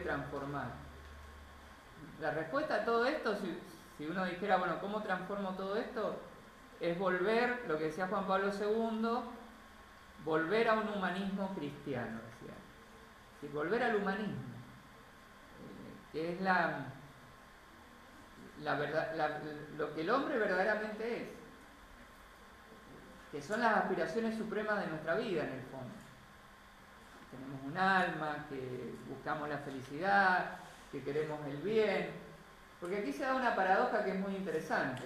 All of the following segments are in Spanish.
transformar? La respuesta a todo esto, si uno dijera, bueno, ¿cómo transformo todo esto? Es volver, lo que decía Juan Pablo II, volver a un humanismo cristiano, decía. Sí, volver al humanismo, que es lo que el hombre verdaderamente es, que son las aspiraciones supremas de nuestra vida en el fondo. Tenemos un alma, que buscamos la felicidad, que queremos el bien, porque aquí se da una paradoja que es muy interesante.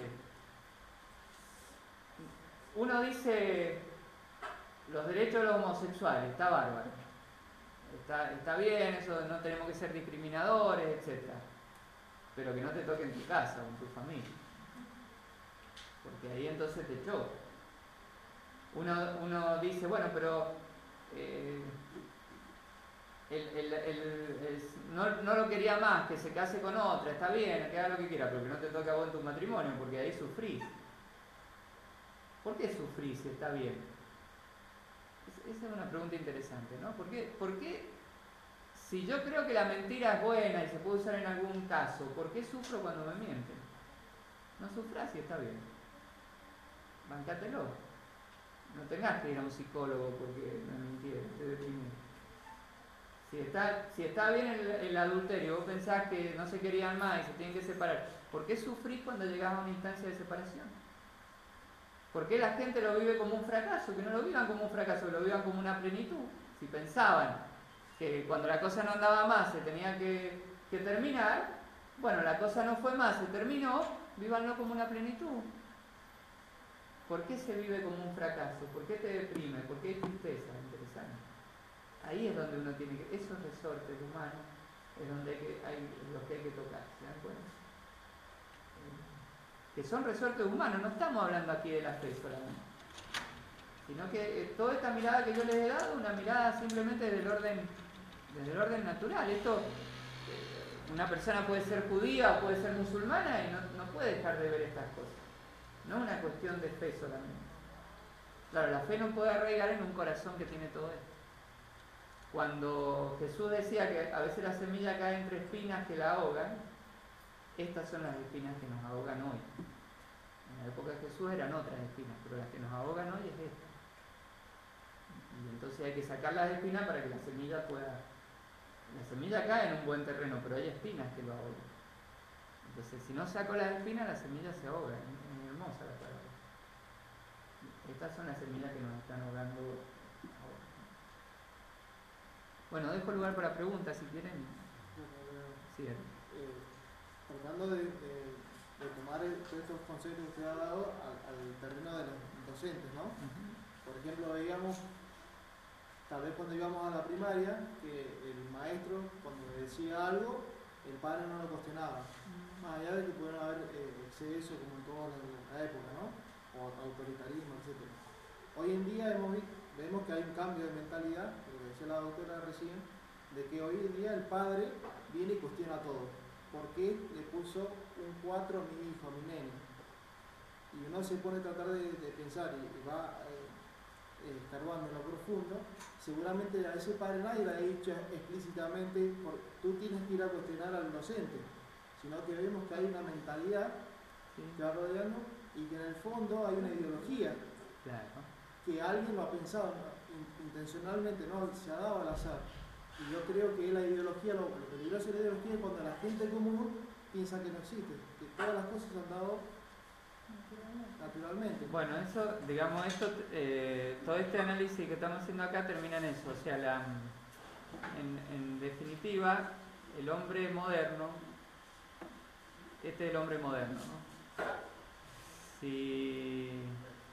Uno dice, los derechos de los homosexuales, está bárbaro, está bien, eso, no tenemos que ser discriminadores, etc. Pero que no te toque en tu casa o en tu familia, porque ahí entonces te choca. Uno dice, bueno, pero no lo quería más, que se case con otra, está bien, que haga lo que quiera, pero que no te toque a vos en tu matrimonio, porque ahí sufrís. ¿Por qué sufrís si está bien? Esa es una pregunta interesante, ¿no? ¿Por qué si yo creo que la mentira es buena y se puede usar en algún caso, ¿por qué sufro cuando me mienten? No sufrás si está bien. Bancátelo. No tengas que ir a un psicólogo porque me mintieron, te deprimí. Si está bien el adulterio, vos pensás que no se querían más y se tienen que separar, ¿por qué sufrís cuando llegás a una instancia de separación? ¿Por qué la gente lo vive como un fracaso? Que no lo vivan como un fracaso, que lo vivan como una plenitud. Si pensaban que cuando la cosa no andaba más se tenía que terminar, bueno, la cosa no fue más, se terminó, vívanlo como una plenitud. ¿Por qué se vive como un fracaso? ¿Por qué te deprime? ¿Por qué hay tristeza? Interesante. Ahí es donde uno tiene que... Esos resortes humanos es donde hay los que hay que tocar, ¿se dan cuenta? Que son resortes humanos, no estamos hablando aquí de la fe solamente, sino que toda esta mirada que yo les he dado, una mirada simplemente desde el orden natural. Esto, una persona puede ser judía o puede ser musulmana y no puede dejar de ver estas cosas. No es una cuestión de fe solamente. Claro, la fe no puede arraigar en un corazón que tiene todo esto. Cuando Jesús decía que a veces la semilla cae entre espinas que la ahogan, estas son las espinas que nos ahogan hoy. En la época de Jesús eran otras espinas, pero las que nos ahogan hoy es esta. Y entonces hay que sacar las espinas para que la semilla pueda... La semilla cae en un buen terreno, pero hay espinas que lo ahogan. Entonces, si no saco las espinas, la semilla se ahoga. Es hermosa la palabra. Estas son las semillas que nos están ahogando ahora. Bueno, dejo lugar para preguntas si quieren. Sí, tratando de tomar estos conceptos que usted ha dado al terreno de los docentes, ¿no? Por ejemplo, veíamos, tal vez cuando íbamos a la primaria, que el maestro, cuando decía algo, el padre no lo cuestionaba. Más allá de que pudieron haber exceso, como en toda la época, ¿no? O autoritarismo, etc. Hoy en día vemos que hay un cambio de mentalidad, lo que decía la doctora recién, de que hoy en día el padre viene y cuestiona todo. ¿Por qué le puso un 4 a mi hijo, a mi nene? Y uno se pone a tratar de pensar y va escarbando en lo profundo. Seguramente a ese padre nadie le ha dicho explícitamente, tú tienes que ir a cuestionar al docente, sino que vemos que hay una mentalidad que va rodeando y que en el fondo hay una ideología. Claro. Que alguien lo ha pensado intencionalmente, no se ha dado al azar. Y yo creo que la ideología, lo peligroso de la ideología es cuando la gente común piensa que no existe, que todas las cosas se han dado naturalmente. Bueno, eso, digamos, todo este análisis que estamos haciendo acá termina en eso. O sea, en definitiva, el hombre moderno, este es el hombre moderno, ¿no? Si...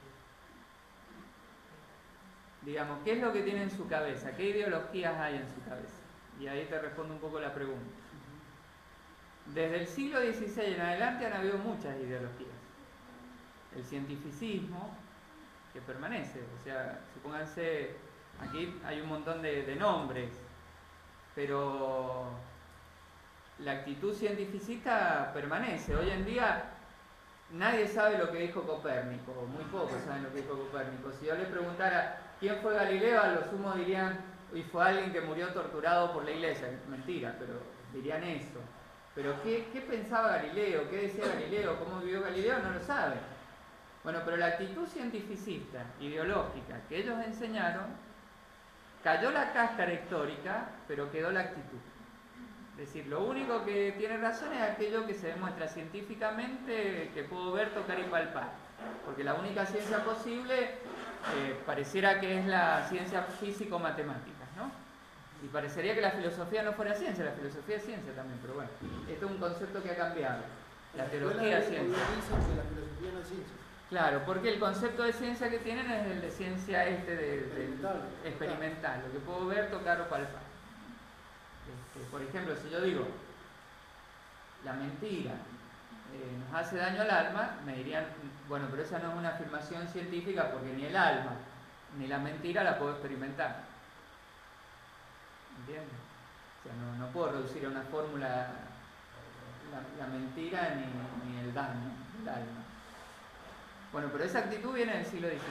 Digamos, ¿qué es lo que tiene en su cabeza? ¿Qué ideologías hay en su cabeza? Y ahí te respondo un poco la pregunta. Desde el siglo XVI en adelante han habido muchas ideologías. El cientificismo, que permanece, o sea, supónganse, aquí hay un montón de nombres, pero la actitud cientificista permanece. Hoy en día nadie sabe lo que dijo Copérnico, o muy pocos saben lo que dijo Copérnico. Si yo le preguntara quién fue Galileo, a lo sumo dirían, y fue alguien que murió torturado por la iglesia. Mentira, pero dirían eso. Pero ¿qué pensaba Galileo? ¿Qué decía Galileo? ¿Cómo vivió Galileo? No lo saben. Bueno, pero la actitud cientificista, ideológica, que ellos enseñaron, cayó la cáscara histórica, pero quedó la actitud. Es decir, lo único que tiene razón es aquello que se demuestra científicamente, que puedo ver, tocar y palpar. Porque la única ciencia posible pareciera que es la ciencia físico-matemática, ¿no? Y parecería que la filosofía no fuera ciencia, la filosofía es ciencia también, pero bueno, esto es un concepto que ha cambiado. La teología es ciencia. Que la filosofía no es ciencia. Claro, porque el concepto de ciencia que tienen es el de ciencia experimental, lo que puedo ver, tocar o palpar. Por ejemplo, si yo digo, la mentira nos hace daño al alma, me dirían, bueno, pero esa no es una afirmación científica porque ni el alma ni la mentira la puedo experimentar. ¿Entiendes? O sea, no puedo reducir a una fórmula la mentira ni el daño del alma. Bueno, pero esa actitud viene del siglo XVI.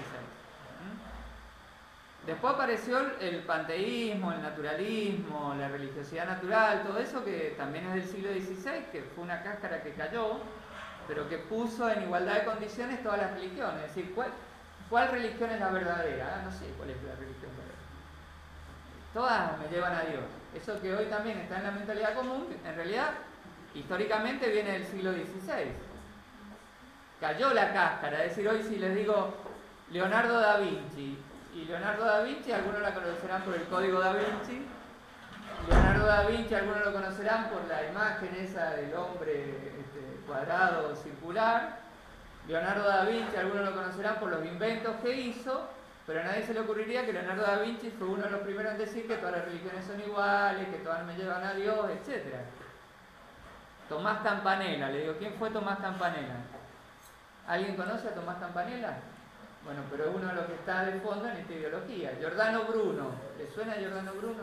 Después apareció el panteísmo, el naturalismo, la religiosidad natural, todo eso que también es del siglo XVI, que fue una cáscara que cayó, pero que puso en igualdad de condiciones todas las religiones. Es decir, ¿cuál religión es la verdadera? No sé cuál es la religión verdadera. Todas me llevan a Dios. Eso que hoy también está en la mentalidad común, en realidad, históricamente viene del siglo XVI. Cayó la cáscara, es decir, hoy si les digo Leonardo da Vinci, y Leonardo da Vinci, algunos la conocerán por el Código da Vinci, Leonardo da Vinci, algunos lo conocerán por la imagen esa del hombre cuadrado circular, Leonardo da Vinci, algunos lo conocerán por los inventos que hizo, pero a nadie se le ocurriría que Leonardo da Vinci fue uno de los primeros en decir que todas las religiones son iguales, que todas me llevan a Dios, etc. Tomás Campanella, le digo, ¿quién fue Tomás Campanella? ¿Alguien conoce a Tomás Campanella? Bueno, pero es uno de los que está de fondo en esta ideología. Giordano Bruno, ¿le suena Giordano Bruno?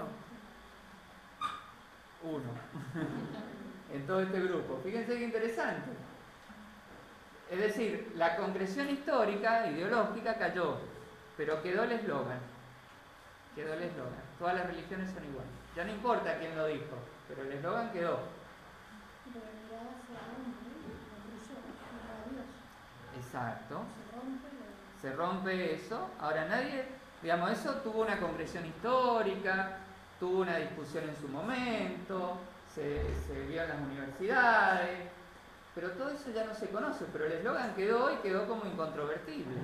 Uno. En todo este grupo. Fíjense qué interesante. Es decir, la concreción histórica, ideológica, cayó, pero quedó el eslogan. Quedó el eslogan. Todas las religiones son iguales. Ya no importa quién lo dijo, pero el eslogan quedó. Exacto. Se rompe eso. Ahora nadie, digamos, eso tuvo una concreción histórica, tuvo una discusión en su momento, se vio en las universidades, pero todo eso ya no se conoce, pero el eslogan quedó y quedó como incontrovertible.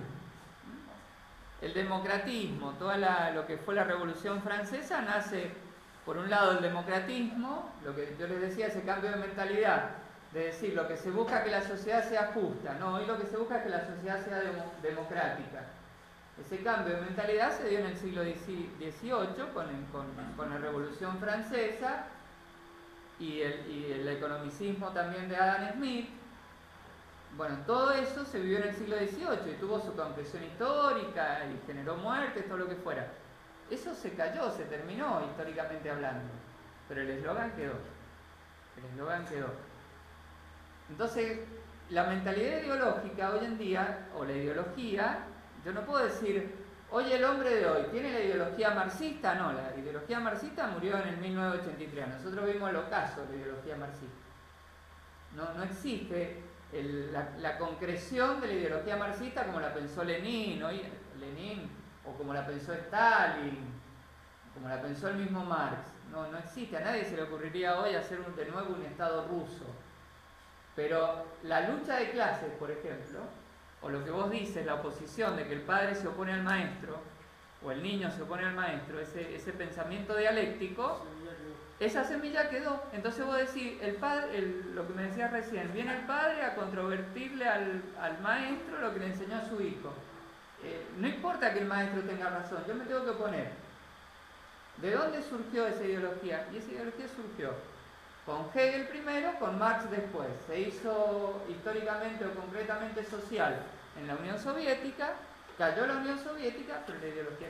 El democratismo, lo que fue la Revolución Francesa, nace, por un lado, el democratismo, lo que yo les decía, ese cambio de mentalidad, de decir, lo que se busca es que la sociedad sea justa, no, hoy lo que se busca es que la sociedad sea democrática. Ese cambio de mentalidad se dio en el siglo XVIII con la Revolución Francesa y el economicismo también de Adam Smith. Bueno, todo eso se vivió en el siglo XVIII y tuvo su concreción histórica y generó muertes, todo lo que fuera. Eso se cayó, se terminó históricamente hablando, pero el eslogan quedó. El eslogan quedó. Entonces, la mentalidad ideológica hoy en día, o la ideología, yo no puedo decir, oye, el hombre de hoy, ¿tiene la ideología marxista? No, la ideología marxista murió en el 1983. Nosotros vimos el ocaso de la ideología marxista. No existe la concreción de la ideología marxista como la pensó Lenin, o como la pensó Stalin, como la pensó el mismo Marx. No existe, a nadie se le ocurriría hoy hacer de nuevo un Estado ruso. Pero la lucha de clases, por ejemplo, o lo que vos dices, la oposición de que el padre se opone al maestro, o el niño se opone al maestro, ese pensamiento dialéctico, esa semilla quedó. Entonces vos decís, lo que me decías recién, viene el padre a controvertirle al maestro lo que le enseñó a su hijo. No importa que el maestro tenga razón, yo me tengo que oponer. ¿De dónde surgió esa ideología? Y esa ideología surgió con Hegel primero, con Marx después. Se hizo históricamente o concretamente social en la Unión Soviética, cayó la Unión Soviética, pero la ideología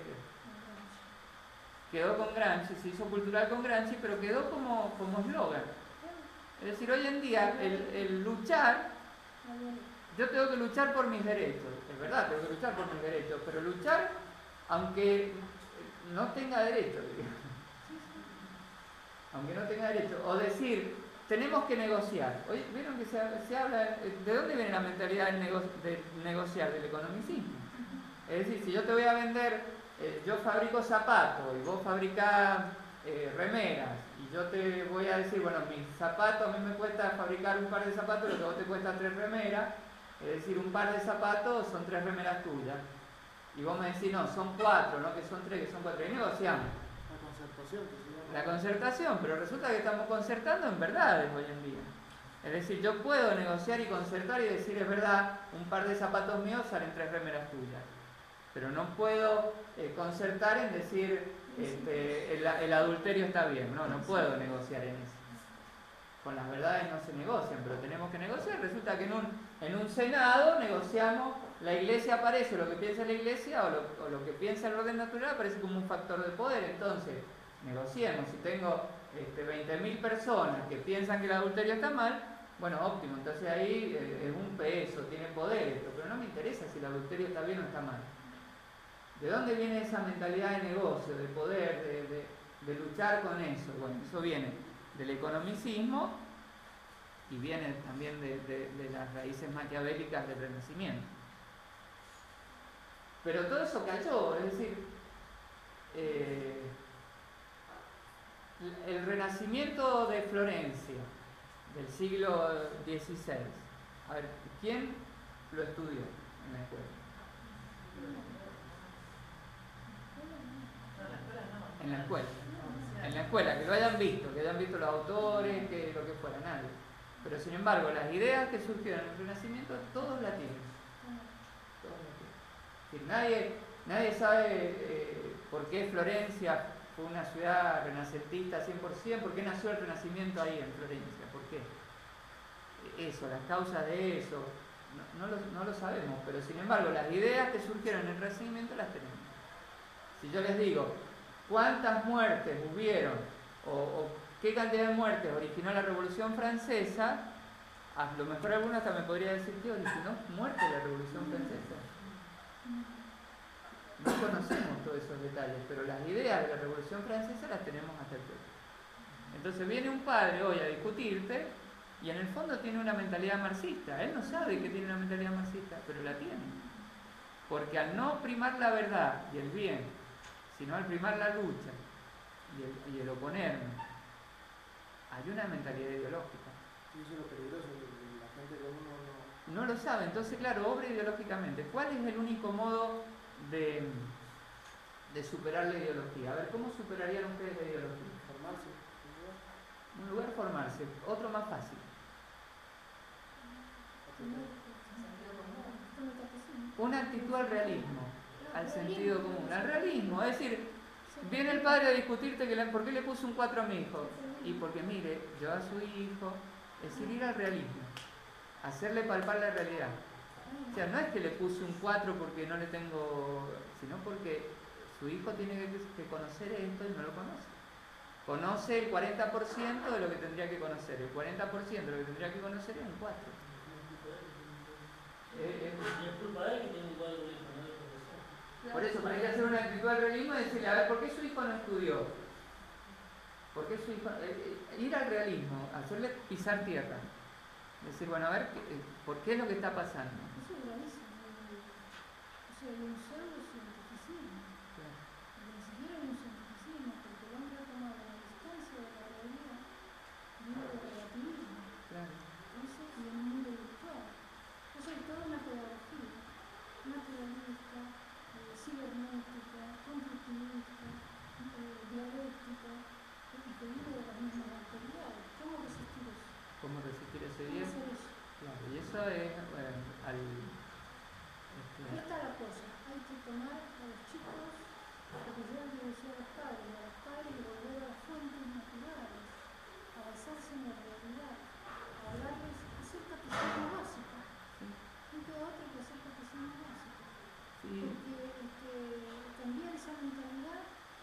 quedó con Gramsci, se hizo cultural con Gramsci, pero quedó como eslogan. Es decir, hoy en día el luchar, yo tengo que luchar por mis derechos, es verdad, tengo que luchar por mis derechos, pero luchar aunque no tenga derechos, digamos. aunque no tenga derecho, o decir, tenemos que negociar. Oye, ¿vieron que se habla, de dónde viene la mentalidad de negociar? Del economicismo. Es decir, si yo te voy a vender, yo fabrico zapatos y vos fabricás remeras, y yo te voy a decir, bueno, mis zapatos, a mí me cuesta fabricar un par de zapatos, lo que a vos te cuesta 3 remeras, es decir, un par de zapatos son 3 remeras tuyas. Y vos me decís, no, son 4, no que son 3, que son 4. Y negociamos. La concertación, que se llama. La concertación, pero resulta que estamos concertando en verdades hoy en día. Es decir, yo puedo negociar y concertar y decir, es verdad, un par de zapatos míos salen 3 remeras tuyas. Pero no puedo concertar en decir, el adulterio está bien. No, no puedo negociar en eso. Con las verdades no se negocian, pero tenemos que negociar. Resulta que en un Senado negociamos, la Iglesia aparece, lo que piensa la Iglesia o lo que piensa el orden natural aparece como un factor de poder. Entonces, negociemos. Si tengo 20.000 personas que piensan que el adulterio está mal, bueno, óptimo, entonces ahí es un peso, tiene poder esto, pero no me interesa si el adulterio está bien o está mal. ¿De dónde viene esa mentalidad de negocio, de poder, de luchar con eso? Bueno, eso viene del economicismo y viene también de las raíces maquiavélicas del Renacimiento. Pero todo eso cayó, es decir, el Renacimiento de Florencia del siglo XVI. A ver, ¿quién lo estudió en la escuela? En la escuela. En la escuela, que lo hayan visto, que hayan visto los autores, que lo que fuera, nadie. Pero sin embargo, las ideas que surgieron en el Renacimiento, todos la tienen. Todos la tienen. Es decir, nadie sabe por qué Florencia fue una ciudad renacentista 100%, por qué nació el Renacimiento ahí en Florencia, por qué. Eso, las causas de eso, no lo sabemos, pero sin embargo, las ideas que surgieron en el Renacimiento las tenemos. Si yo les digo, ¿cuántas muertes hubieron o qué cantidad de muertes originó la Revolución Francesa? A lo mejor alguno hasta me podría decir, ¿qué originó muerte la Revolución Francesa? No conocemos todos esos detalles, pero las ideas de la Revolución Francesa las tenemos hasta el toque. Entonces viene un padre hoy a discutirte y en el fondo tiene una mentalidad marxista. Él no sabe que tiene una mentalidad marxista, pero la tiene. Porque al no primar la verdad y el bien, sino al primar la lucha y el oponerme, hay una mentalidad ideológica. Y eso es lo peligroso, que la gente que uno no lo sabe. Entonces, claro, obra ideológicamente. ¿Cuál es el único modo de superar la ideología? A ver, ¿cómo superarían ustedes la ideología? Formarse. Un lugar, formarse. Otro más fácil. Una actitud al realismo, al sentido común, al realismo. Es decir, viene el padre a discutirte ¿por qué le puso un 4 a mi hijo? Y porque mire, yo a su hijo, es decir, ir al realismo, hacerle palpar la realidad. O sea, no es que le puse un 4 porque no le tengo, sino porque su hijo tiene que conocer esto y no lo conoce. Conoce el 40% de lo que tendría que conocer. El 40% de lo que tendría que conocer es un 4. Es culpa de él que tiene un cuadro de profesor. Por eso, hay que hacer una actitud al realismo y decirle, a ver, ¿por qué su hijo no estudió? ¿Por qué su hijo...? Ir al realismo, hacerle pisar tierra. Decir, bueno, a ver, ¿por qué es lo que está pasando? Eso es gravísimo. O sea, hay un pseudo-cientificismo. Claro. Ni siquiera hay un cientificismo, porque el hombre ha tomado la distancia de la realidad, vive de relativismo. Claro. Entonces, y en un mundo virtual. Entonces, hay toda una pedagogía naturalista, cibernética, constructivista, dialéctica, que vive de las mismas autoridades. ¿Cómo resistir eso? ¿Cómo resistir ese ¿Cómo bien? hacer eso? Claro, y eso es Ahí está la cosa. Hay que tomar a los chicos, lo que yo les decía a los padres y volver a las fuentes naturales, a basarse en la realidad, a hablarles, hacer catecismo básico. No queda otra que hacer catecismo básico. Sí. Porque cambiar esa mentalidad.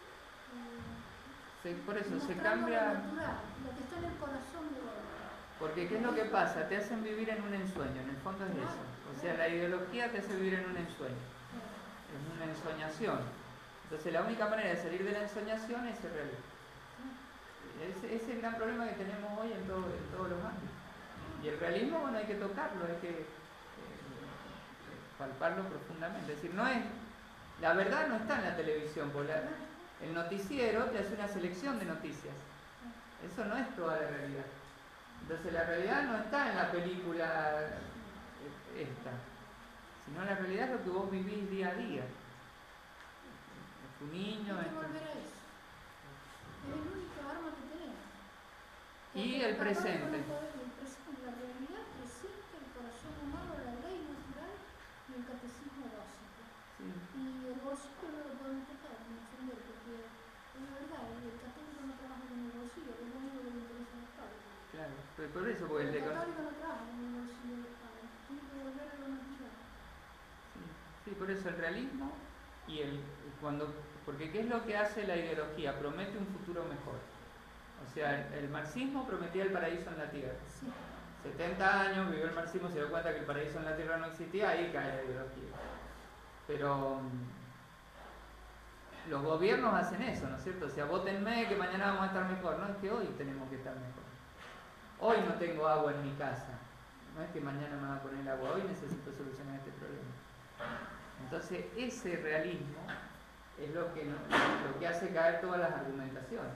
Por eso se mostrando cambia. Lo natural, lo que está en el corazón de la obra. Porque ¿qué es lo que pasa? Te hacen vivir en un ensueño, en el fondo es eso. O sea, la ideología te hace vivir en un ensueño. Es una ensoñación. Entonces la única manera de salir de la ensoñación es ser realista. Ese es el gran problema que tenemos hoy en todos los ámbitos. Y el realismo, bueno, hay que tocarlo, hay que palparlo profundamente. Es decir, no es, la verdad no está en la televisión, porque el noticiero te hace una selección de noticias. Eso no es toda la realidad. Entonces la realidad no está en la película esta, sino la realidad es lo que vos vivís día a día. Es tu niño, Hay que volver a eso. Es el único arma que tenemos. y el presente. La realidad presente, el corazón humano, la ley natural y el catecismo básico. Sí. Y el bolsillo no lo podemos tocar ni entender, porque es la verdad, el católico no trabaja con el bolsillo, es lo único que le interesa a los padres. Claro, pero por eso, porque El católico no trabaja con el bolsillo de los padres, tiene que volver a lo natural. sí, por eso el realismo y porque ¿qué es lo que hace la ideología? Promete un futuro mejor. O sea, el marxismo prometía el paraíso en la tierra. Sí. 70 años vivió el marxismo, se dio cuenta que el paraíso en la tierra no existía, ahí cae la ideología. Pero los gobiernos hacen eso, ¿no es cierto? O sea, vótenme que mañana vamos a estar mejor. No es que hoy tenemos que estar mejor. Hoy no tengo agua en mi casa. No es que mañana me van a poner el agua. Hoy necesito solucionar este problema. Entonces, ese realismo es lo que hace caer todas las argumentaciones.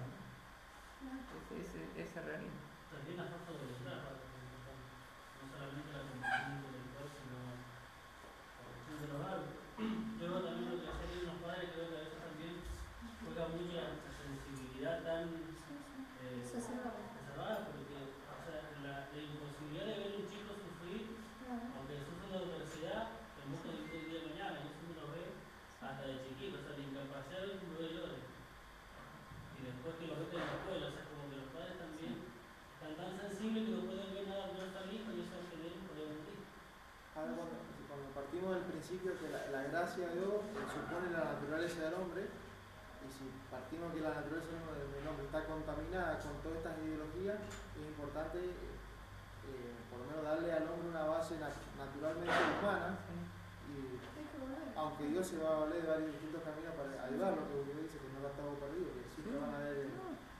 Ese realismo. También la fuerza de voluntad, no solamente la condición intelectual, sino la cuestión de los hábitos. Luego también lo que hacen los padres, creo que a veces también juega mucho la sensibilidad tan exacerbada, porque o sea, la imposibilidad de ver un chico sufrir, aunque sufre una adversidad, el mundo de hoy día de mañana, y eso uno lo ve hasta de chiquito, o sea, la incapacidad de un bebé llore. Y después que lo ven en la escuela, o sea, como que los padres también están tan sensibles que no pueden ver nada muerto al hijo y eso hace de él un problema de hijo. Ahora, cuando partimos del principio que la gracia de Dios supone la naturaleza del hombre, y si partimos que la naturaleza del hombre está contaminada con todas estas ideologías, es importante por lo menos darle al hombre una base naturalmente humana, y aunque Dios se va a valer de varios distintos caminos para ayudarlo, que usted dice que no va a estar perdido, que siempre van a haber...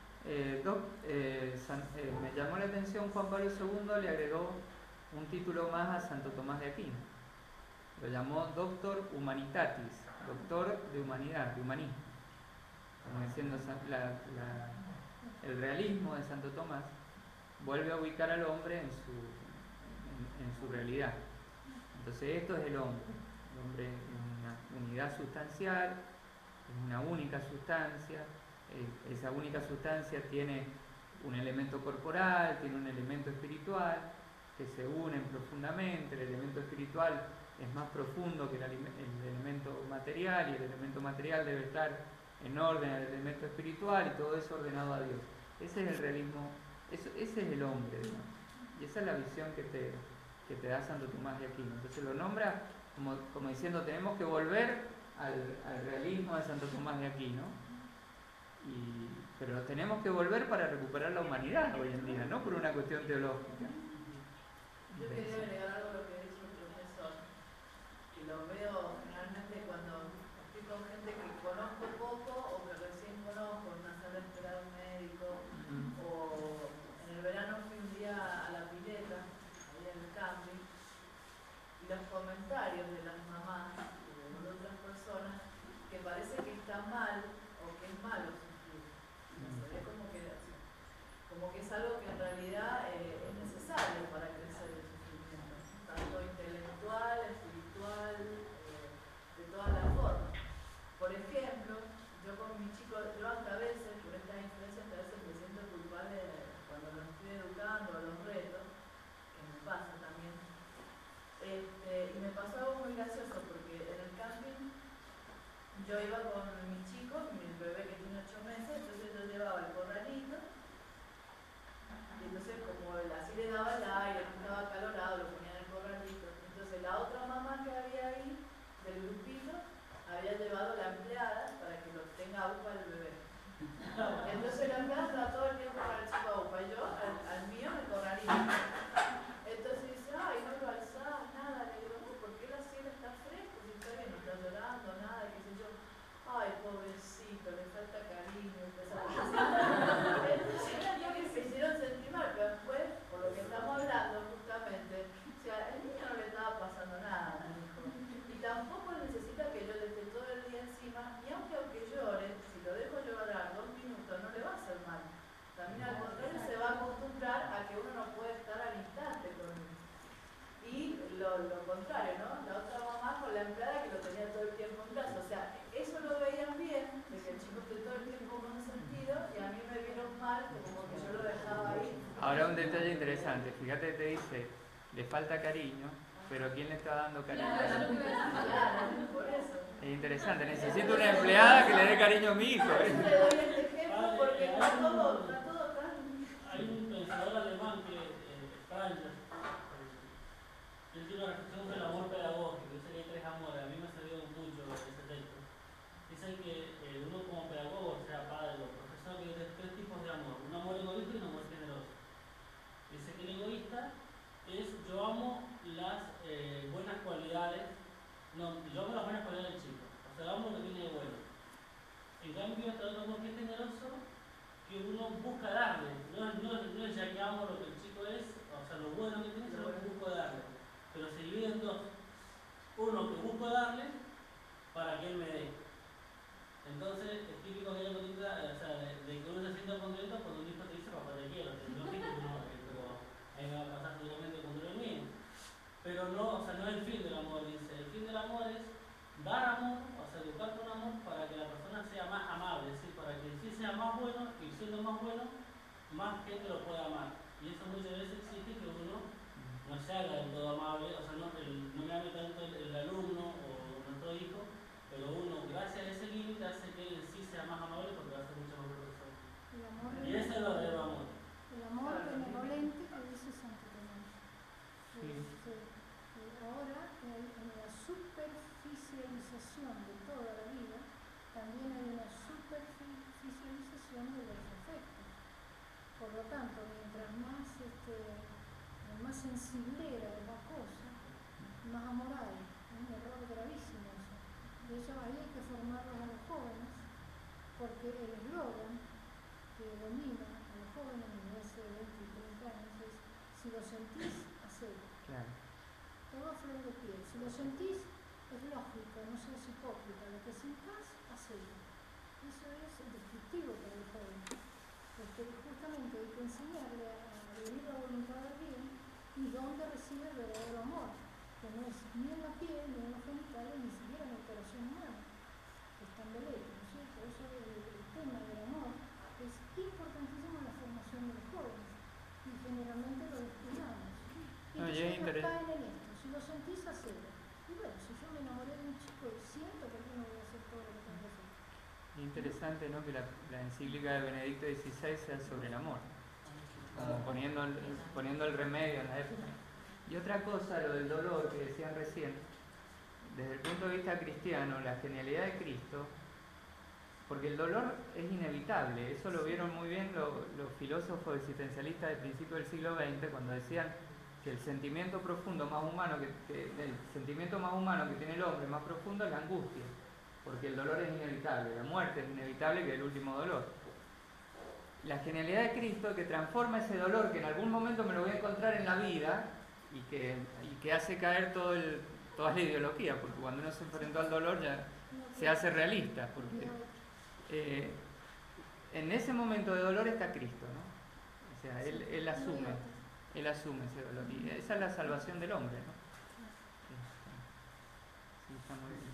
me llamó la atención Juan Pablo II, le agregó un título más a Santo Tomás de Aquino. Lo llamó Doctor Humanitatis, doctor de humanidad, de humanismo. Como diciendo, el realismo de Santo Tomás vuelve a ubicar al hombre en su realidad. Entonces esto es el hombre. El hombre es una unidad sustancial, es una única sustancia. Esa única sustancia tiene un elemento corporal, tiene un elemento espiritual, que se unen profundamente. El elemento espiritual es más profundo que el elemento material, y el elemento material debe estar en orden al elemento espiritual, y todo eso ordenado a Dios. Ese es el realismo, ese es el hombre, ¿no? Y esa es la visión que te da Santo Tomás de Aquino. Entonces lo nombra como diciendo, tenemos que volver al realismo de Santo Tomás de Aquino, pero tenemos que volver para recuperar la humanidad hoy en día, no por una cuestión teológica. Yo quería agregar algo a lo que ha dicho el profesor, que lo veo generalmente cuando estoy con gente que conozco poco o que recién conozco, en una sala de espera de un médico, o en el verano fui un día a la pileta, ahí en el camping, y los comentarios de las mamás y de otras personas que parece que está mal o que es malo sufrir. Se ve como que es algo que en realidad es necesario para crecer el sufrimiento, tanto intelectual, espiritual, de todas las formas. Por ejemplo, yo con mi chico, yo hasta a veces, por estas influencias, a veces me siento culpable cuando los estoy educando a los retos, que me pasa también. Y me pasó algo muy gracioso, porque en el camping yo iba con mi chico, mi bebé que tiene 8 meses, entonces yo llevaba el corralito, y entonces como así le daba el aire, no estaba acalorado, lo ponía en el corralito. Entonces la otra mamá que había ahí, del grupito, había llevado la empleada para que lo tenga UPA el bebé. Entonces la empleada estaba todo el tiempo para el chico UPA, y yo al mío en el corralito. Entonces dice, ay, no lo alzás, nada. Le digo, no, porque la cielo está fresco, si está bien, no está llorando, nada, qué sé yo. Ay, pobrecito, le falta cariño. Entonces interesante. Fíjate, te dice, le falta cariño, pero ¿quién le está dando cariño? Claro, por eso. Es interesante, necesito una empleada que le dé cariño a mi hijo. Por eso le doy este ejemplo porque está todo tan... Hay un pensador alemán que Francia, él tiene una reflexión sobre el amor pedagógico. Dice que hay tres amores. A mí me ha servido mucho ese texto. Dice que uno como pedagogo, sea padre o profesor, que hay tres tipos de amor: un amor egoísta y un amor generoso. Dice que el egoísta es: yo amo las buenas cualidades, no, yo amo las buenas cualidades del chico, o sea, amo lo que tiene de bueno. En cambio, está otro amor que es generoso, que uno busca darle, no es ya que amo lo que el chico es, o sea, lo bueno que tiene, sino lo que busco darle. Pero se divide en dos: uno que busco darle para que él me dé. Entonces, es típico que haya conducta, o sea, de que uno se sienta contento cuando un hijo te dice: papá, te quiero. Es lógico que no, pero a mí me va a pasar seguramente cuando era el mío. Pero no, o sea, no es el fin del amor. Dice, el fin del amor es dar amor, o sea, educar con amor para que la persona sea más amable, ¿sí? Para que sí sea más bueno, y siendo más bueno, más gente lo pueda amar. Y eso muchas veces exige que uno no se haga del todo amable, o sea, no me ame tanto el alumno o nuestro hijo, pero uno, gracias a ese límite, hace que él sí sea más amable porque va a ser mucho más profesor. Y ese es el verdadero amor. El amor benevolente que dice Santo Tomás. Ahora, en la superficialización de toda la vida, también hay una superficialización de los afectos. Por lo tanto, mientras más sensiblera es la cosa, más amor hay. Es un error gravísimo eso. De hecho, ahí hay que formarlos a los jóvenes, porque el eslogan que domina a los jóvenes desde hace 20 y 30 años es: si lo sentís, hacelo. Claro. Todo a flor de piel. Si lo sentís, es lógico, no seas hipócrita. Lo que sintás, hacelo. Eso es descriptivo para el joven. Porque justamente hay que enseñarle a vivir la voluntad del bien y dónde recibe el verdadero amor, que no es ni en la piel, ni en los genitales, ni siquiera en el corazón humano, que está en deleite, ¿no es cierto? Eso el tema del amor es importantísimo en la formación de los jóvenes y generalmente lo descuidamos. Y entonces caen en esto: si lo sentís, hacelo. Y bueno, si yo me enamoré de un chico y siento, ¿por qué no voy a hacer todo lo que tengo que hacer? Interesante, ¿no?, que la encíclica de Benedicto XVI sea sobre el amor, como poniendo el remedio en la época. Y otra cosa, lo del dolor que decían recién, desde el punto de vista cristiano, la genialidad de Cristo, porque el dolor es inevitable, eso lo vieron muy bien los filósofos existencialistas del principio del siglo XX, cuando decían que el sentimiento profundo más humano el sentimiento más humano que tiene el hombre más profundo es la angustia, porque el dolor es inevitable, la muerte es inevitable, que es el último dolor. La genialidad de Cristo es que transforma ese dolor, que en algún momento me lo voy a encontrar en la vida, y que hace caer toda la ideología, porque cuando uno se enfrentó al dolor ya se hace realista, porque en ese momento de dolor está Cristo, ¿no? O sea, Él asume ese dolor, y esa es la salvación del hombre, ¿no? Sí, está muy bien.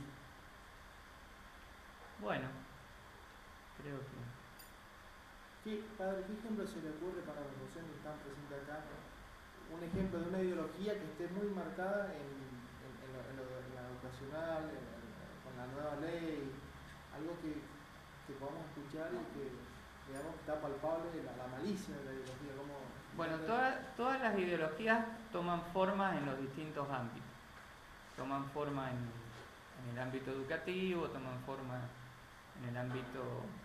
Bueno, creo que... Sí, padre, ¿qué ejemplo se le ocurre para los docentes que están presentes acá? Un ejemplo de una ideología que esté muy marcada en la educacional, con la nueva ley, algo que podamos escuchar y que, digamos, está palpable la malicia de la ideología. Bueno, todas las ideologías toman forma en los distintos ámbitos. Toman forma en el ámbito educativo, toman forma en el ámbito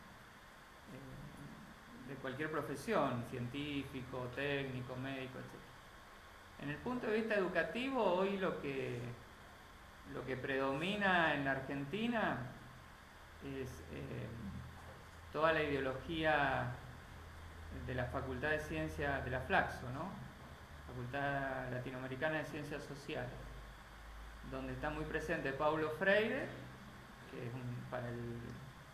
de cualquier profesión, científico, técnico, médico, etc. En el punto de vista educativo, hoy lo que predomina en la Argentina es toda la ideología de la Facultad de Ciencias, de la FLACSO, ¿no? Facultad Latinoamericana de Ciencias Sociales, donde está muy presente Paulo Freire, que es para el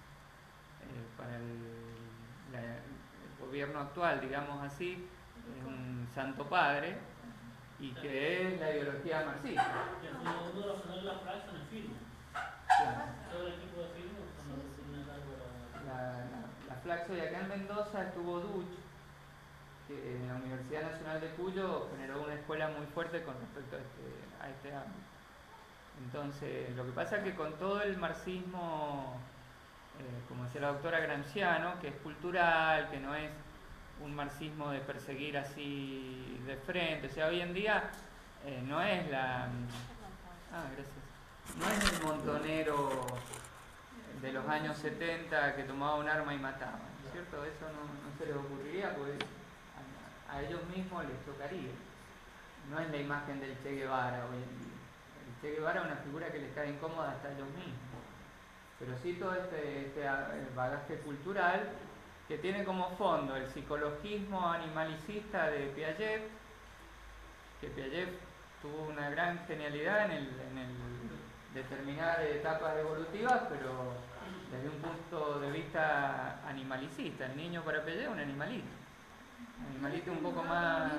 gobierno actual, digamos así, es un santo padre, y que es la ideología marxista. Y uno de los honores de la FLAC son el film. Todo el equipo de film son los que tienen a cargo la FLACSO, y acá en Mendoza estuvo Duch, que en la Universidad Nacional de Cuyo generó una escuela muy fuerte con respecto a este ámbito. Entonces, lo que pasa es que con todo el marxismo, como decía la doctora Gramsciano, que es cultural, que no es un marxismo de perseguir así de frente, o sea, hoy en día no es gracias. No es el montonero de los años 70 que tomaba un arma y mataba, ¿no es cierto? Eso no se les ocurriría porque a ellos mismos les tocaría. No es la imagen del Che Guevara hoy en día. El Che Guevara es una figura que les cae incómoda hasta a ellos mismos. Pero sí todo este bagaje cultural que tiene como fondo el psicologismo animalicista de Piaget, que Piaget tuvo una gran genialidad en el determinar etapas evolutivas, pero desde un punto de vista animalicista. El niño para Piaget es un animalito. Un animalito un poco más...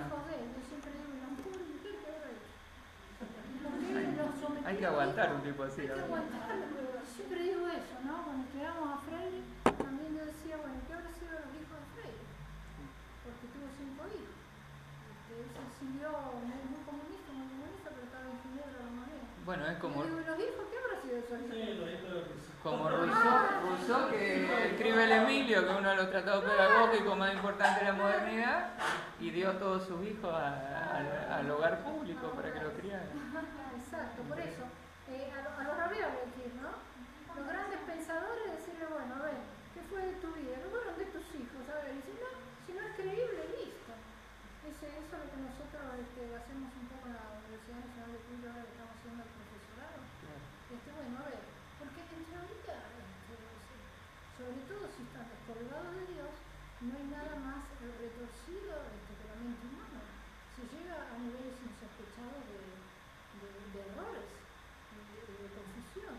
Hay que aguantar un tipo así. Hay que aguantarlo, pero siempre digo eso, ¿no? Cuando estudiamos a Freire, también yo decía, bueno, ¿qué habrá sido de los hijos de Freire? Porque tuvo 5 hijos. Él se exilió muy comunista, pero estaba en Ginebra la moneda. Bueno, es como... Y digo, ¿los hijos? ¿Qué habrá sido de esos hijos? Sí, los hijos de Rousseau. Como Rousseau, que escribe el Emilio, que es uno de los tratados pedagógicos más importantes de la modernidad, y dio a todos sus hijos al hogar público para que lo criaran. Exacto, por eso, a los ravioles decir, ¿no? Los grandes pensadores decirle, bueno, a ver, ¿qué fue de tu vida? ¿No fueron de tus hijos? A ver, y si no es creíble, listo. Eso es lo que nosotros hacemos un poco en la Universidad Nacional de Cuyo, ahora que estamos haciendo el profesorado. Bueno, a ver, porque en teoría, sobre todo si están descolgados de Dios, no hay nada más retorcido que la mente humana. Se llega a niveles insospechados de errores, de confusión.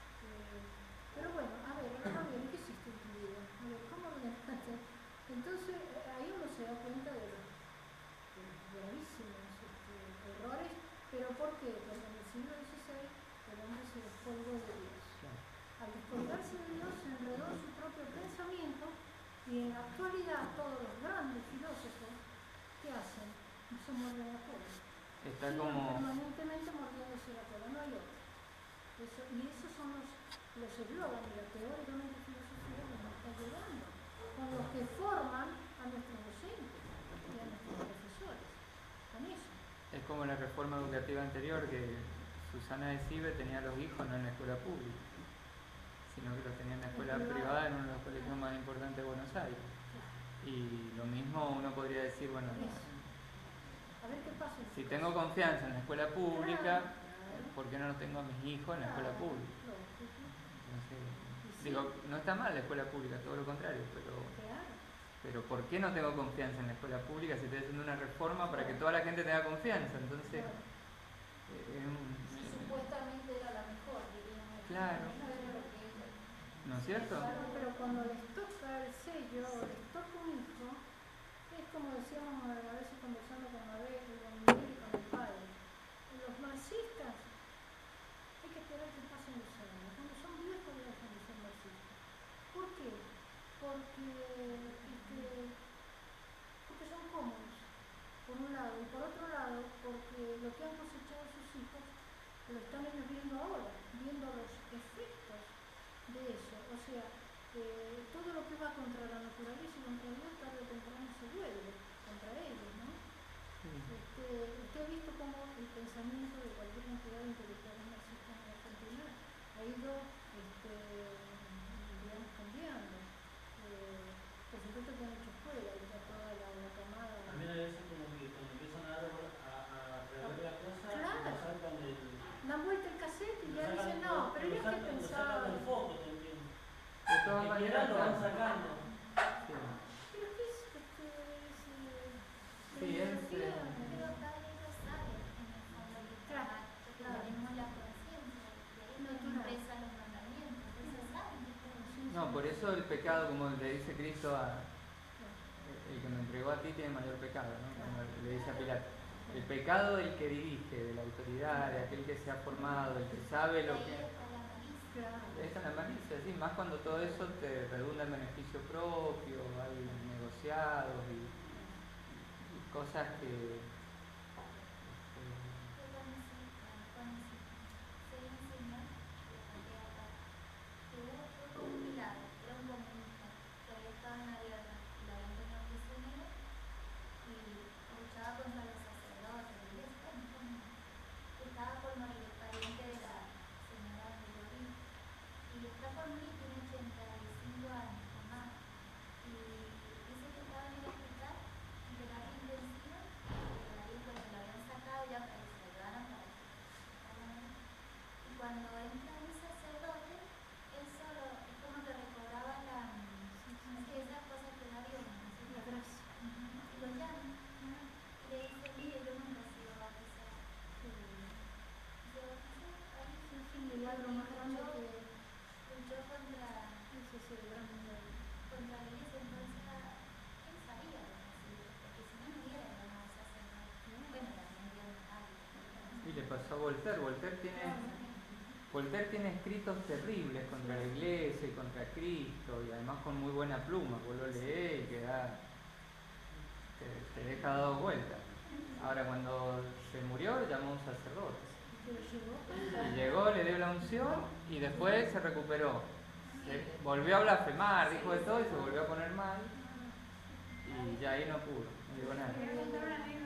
Pero bueno, a ver, ¿qué hiciste en tu vida? A ver, ¿cómo ordenaste? Entonces, ahí uno se da cuenta de los gravísimos errores, pero ¿por qué? Porque en el siglo XVI el hombre se descolgó de Dios. Al descolgarse de Dios se enredó en su propio pensamiento y en la actualidad todos los grandes filósofos, ¿qué hacen? Se muerden la cola. Está Siguen como... permanentemente mordiéndose la cola, no hay otro. Y esos son los eslóganes, la teóricamente filosofía que nos está llegando, con los que forman a nuestros docentes y a nuestros profesores, con eso. Es como la reforma educativa anterior, que Susana de Cibe tenía a los hijos no en la escuela pública, sino que los tenía en la escuela privada, en uno de los colegios más importantes de Buenos Aires. Y lo mismo uno podría decir, bueno, a ver qué pasa. Si tengo confianza en la escuela pública, ¿por qué no los tengo a mis hijos en la escuela pública? Entonces, digo, no está mal la escuela pública, todo lo contrario, pero ¿por qué no tengo confianza en la escuela pública si estoy haciendo una reforma para que toda la gente tenga confianza? Entonces, supuestamente era la mejor, diríamos. Claro. ¿No es cierto? Claro, pero cuando les toca el sello, les toca un hijo, es como decíamos a veces conversando con Mabel y con Miguel y con el padre. Los marxistas hay que esperar que pasen los años. Cuando son viejos dejan de ser marxistas. ¿Por qué? Porque son cómodos, por un lado, y por otro lado, porque lo que han cosechado sus hijos lo están ellos viendo ahora, viendo los efectos de eso. O sea, todo lo que va contra la naturaleza y contra Dios tarde o temprano se vuelve contra ellos, ¿no? Sí. Usted ha visto cómo el pensamiento de cualquier entidad intelectual marxista en Argentina ha ido, digamos, cambiando. Por supuesto que han hecho escuela, y está toda la camada. También a veces como que cuando empiezan a rever la cosa, claro, lo sacan del... dan vuelta el cassette y ya dicen, no, pero ellos que pensaban. Lo sacan del foco también. De todas maneras, lo van sacando. Sí. Pero ¿qué es? Sí, es... Pero cada uno sabe, en el fondo, que tenemos la conciencia, que expresa los mandamientos, entonces saben que No, por eso el pecado, como le dice Cristo el que me entregó a ti tiene mayor pecado, ¿no? Como le dice a Pilato. El pecado del que dirige, de la autoridad, de aquel que se ha formado, el que sabe lo que... Esa es la malicia, sí, más cuando todo eso te redunda en beneficio propio, hay negociados y cosas que... Yo conocí, soy un señor que nació acá, que fue un milagro, era un comunista, que había estado en la guerra, y lo habían tenido prisionero, y luchaba contra los sacerdotes, y estaba por morir, pariente de la señora donde yo vi, y está por morir, tiene 85 años o más, y dice que estaba en el hospital, en terapia intensiva, que ahí bueno, lo habían sacado ya para que se lo llevaran para que y cuando entra un sacerdote, él solo es como que recobraba esas cosas que da Dios, La gracia. y lo llama, y le dice, mire, yo nunca he sido bautizado. Se bautizó ahí, Es un milagro más grande que luchó contra ese es el gran milagro. la iglesia, entonces él sabía lo que hacía, porque si no, no hubiera llamado sacerdote. Bueno, también dio Y le pasó a Voltaire. Voltaire tiene escritos terribles contra la iglesia y contra Cristo, y además con muy buena pluma. Vos lo leés y te deja dado vueltas. Ahora, cuando se murió, llamó a un sacerdote. Y llegó, le dio la unción y después se recuperó. Volvió a blasfemar, dijo de todo y se volvió a poner mal. Y ya ahí no pudo, no digo nada.